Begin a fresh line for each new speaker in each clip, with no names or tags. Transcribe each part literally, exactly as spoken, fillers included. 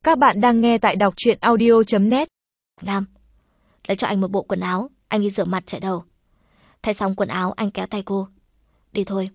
Các bạn đang nghe tại đọc truyện audio chấm net.
Nam, lấy cho anh một bộ quần áo, anh đi rửa mặt chạy đầu. Thay xong quần áo, anh kéo tay cô. Đi thôi.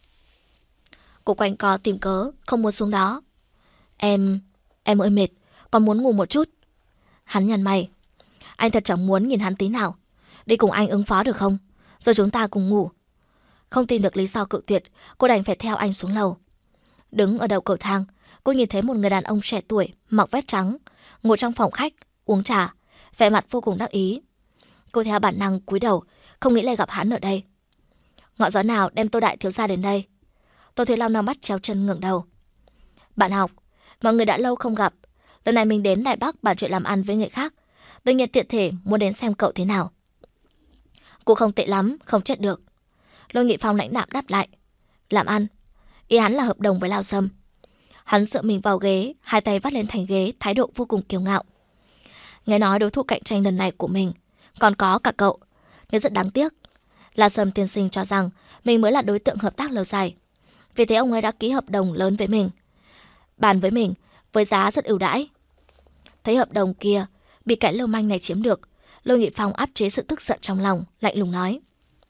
Cô quanh co tìm cớ, không muốn xuống đó. Em, em ơi mệt, còn muốn ngủ một chút. Hắn nhăn mày. Anh thật chẳng muốn nhìn hắn tí nào. Đi cùng anh ứng phó được không? Rồi chúng ta cùng ngủ. Không tìm được lý do cự tuyệt, cô đành phải theo anh xuống lầu. Đứng ở đầu cầu thang, cô nhìn thấy một người đàn ông trẻ tuổi, mặc vest trắng, ngồi trong phòng khách, uống trà, vẻ mặt vô cùng đắc ý. Cô theo bản năng cúi đầu, không nghĩ lại gặp hắn ở đây. Ngọn gió nào đem Tô đại thiếu gia đến đây? Tô Thiếu Long nắm bắt chéo chân ngẩng đầu. Bạn học, mọi người đã lâu không gặp. Lần này mình đến Đài Bắc bàn chuyện làm ăn với người khác. Tự nhiên tiện thể muốn đến xem cậu thế nào. Cô không tệ lắm, không chết được. Lôi Nghị Phong lãnh đạm đáp lại. Làm ăn? Ý hắn là hợp đồng với Lao Sâm. Hắn dựa mình vào ghế, hai tay vắt lên thành ghế, thái độ vô cùng kiêu ngạo. Nghe nói đối thủ cạnh tranh lần này của mình còn có cả cậu, nhưng rất đáng tiếc. Lao Sâm tiên sinh cho rằng mình mới là đối tượng hợp tác lâu dài. Vì thế ông ấy đã ký hợp đồng lớn với mình, bàn với mình với giá rất ưu đãi. Thấy hợp đồng kia bị kẻ lưu manh này chiếm được, Lôi Nghị Phong áp chế sự tức giận trong lòng, lạnh lùng nói.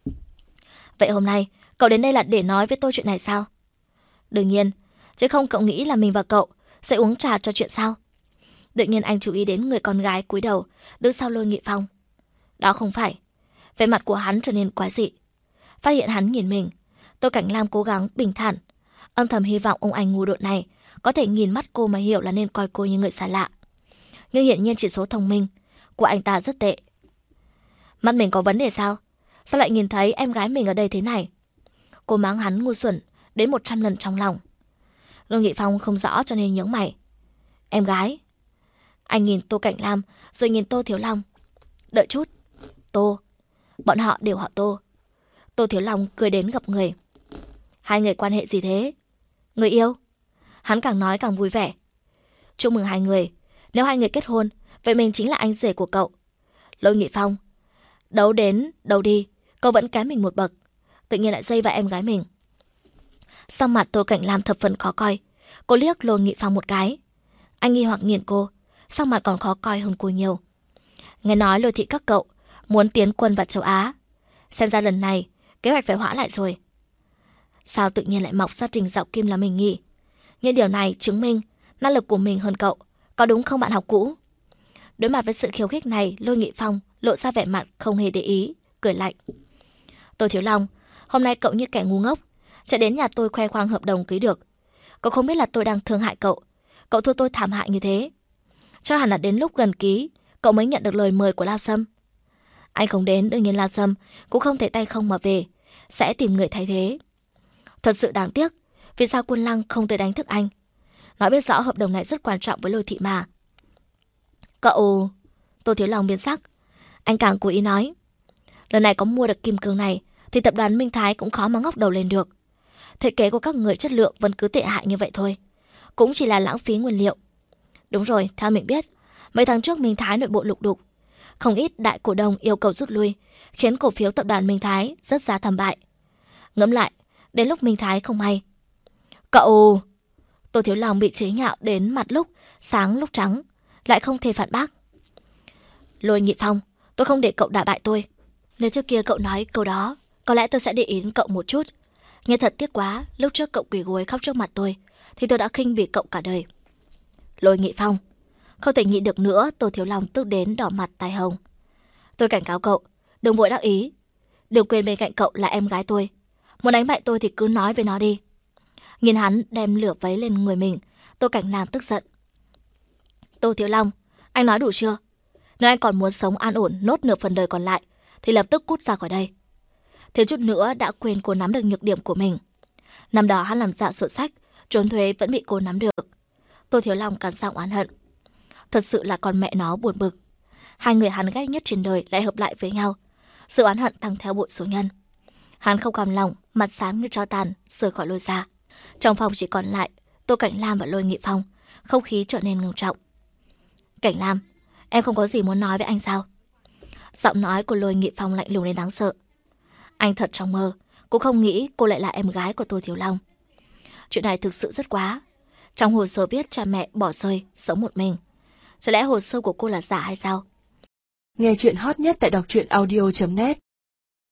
Vậy hôm nay cậu đến đây là để nói với tôi chuyện này sao? Đương nhiên, chứ không cậu nghĩ là mình và cậu sẽ uống trà cho chuyện sao? Tự nhiên anh chú ý đến người con gái cúi đầu đứng sau Lôi Nghị Phong. Đó không phải. Vẻ mặt của hắn trở nên quái dị. Phát hiện hắn nhìn mình, Tô Cảnh Lam cố gắng bình thản, âm thầm hy vọng ông anh ngu độn này có thể nhìn mắt cô mà hiểu là nên coi cô như người xa lạ. Nhưng hiện nhiên chỉ số thông minh của anh ta rất tệ. Mắt mình có vấn đề sao? Sao lại nhìn thấy em gái mình ở đây thế này? Cô mắng hắn ngu xuẩn đến một trăm lần trong lòng. Lôi Nghị Phong không rõ cho nên nhướng mày. Em gái? Anh nhìn Tô Cảnh Lam rồi nhìn Tô Thiếu Long. Đợi chút. Tô. Bọn họ đều họ Tô. Tô Thiếu Long cười đến gặp người. Hai người quan hệ gì thế? Người yêu? Hắn càng nói càng vui vẻ. Chúc mừng hai người. Nếu hai người kết hôn, vậy mình chính là anh rể của cậu. Lôi Nghị Phong. Đấu đến, đấu đi, cậu vẫn kém mình một bậc. Tự nhiên lại dây vào em gái mình. Sau mặt Tô Cảnh Lam thập phần khó coi. Cô liếc Lôi Nghị Phong một cái. Anh nghi hoặc nhìn cô, sau mặt còn khó coi hơn cô nhiều. Nghe nói Lôi thị các cậu muốn tiến quân vào châu Á. Xem ra lần này kế hoạch phải hoãn lại rồi. Sao tự nhiên lại mọc ra Trình Dạo Kim là mình nhỉ? Nhưng điều này chứng minh năng lực của mình hơn cậu, có đúng không bạn học cũ? Đối mặt với sự khiêu khích này, Lôi Nghị Phong lộ ra vẻ mặt không hề để ý, cười lạnh. Tô Thiếu Long, hôm nay cậu như kẻ ngu ngốc, chạy đến nhà tôi khoe khoang hợp đồng ký được. Cậu không biết là tôi đang thương hại cậu. Cậu thua tôi thảm hại như thế. Cho hẳn là đến lúc gần ký, cậu mới nhận được lời mời của Lao Sâm. Anh không đến, đương nhiên Lao Sâm cũng không thể tay không mà về, sẽ tìm người thay thế. Thật sự đáng tiếc, vì sao Quân Lăng không tới đánh thức anh? Nói biết rõ hợp đồng này rất quan trọng với Lôi thị mà. Cậu... Tô Thiếu Long biến sắc. Anh càng cố ý nói. Lần này có mua được kim cương này thì tập đoàn Minh Thái cũng khó mà ngóc đầu lên được. Thiết kế của các người chất lượng vẫn cứ tệ hại như vậy thôi, cũng chỉ là lãng phí nguyên liệu. Đúng rồi, theo mình biết, mấy tháng trước Minh Thái nội bộ lục đục, không ít đại cổ đông yêu cầu rút lui, khiến cổ phiếu tập đoàn Minh Thái rất giá thảm bại. Ngẫm lại, đến lúc Minh Thái không hay. Cậu... Tô Thiếu Long bị chế nhạo đến mặt lúc sáng lúc trắng, lại không thể phản bác. Lôi Nghị Phong, tôi không để cậu đả bại tôi. Nếu trước kia cậu nói câu đó, có lẽ tôi sẽ để ý đến cậu một chút. Nhưng thật tiếc quá, lúc trước cậu quỳ gối khóc trước mặt tôi, thì tôi đã khinh bỉ cậu cả đời. Lôi Nghị Phong, không thể nhịn được nữa. Tô Thiếu Long tức đến đỏ mặt tai hồng. Tôi cảnh cáo cậu, đừng vội đắc ý. Đừng quên bên cạnh cậu là em gái tôi. Muốn đánh bại tôi thì cứ nói với nó đi. Nhìn hắn đem lửa vấy lên người mình, Tô Cảnh Lam tức giận. Tô Thiếu Long, anh nói đủ chưa? Nếu anh còn muốn sống an ổn nốt nửa phần đời còn lại thì lập tức cút ra khỏi đây. Thiếu chút nữa đã quên cô nắm được nhược điểm của mình. Năm đó hắn làm dạ sổ sách, trốn thuế vẫn bị cô nắm được. Tô Thiếu Long cắn răng oán hận. Thật sự là con mẹ nó buồn bực. Hai người hắn ghét nhất trên đời lại hợp lại với nhau. Sự oán hận tăng theo bội số nhân. Hắn không cam lòng, mặt xám như tro tàn, rời khỏi Lôi gia. Trong phòng chỉ còn lại Tô Cảnh Lam và Lôi Nghị Phong. Không khí trở nên ngưng trọng. Cảnh Lam, em không có gì muốn nói với anh sao? Giọng nói của Lôi Nghị Phong lạnh lùng đến đáng sợ. Anh thật trong mơ cũng không nghĩ cô lại là em gái của Tô Thiếu Long. Chuyện này thực sự rất quá. Trong hồ sơ viết cha mẹ bỏ rơi, sống một mình. Chẳng lẽ hồ sơ của cô là giả hay sao?
Nghe chuyện hot nhất tại đọc truyện audio chấm net.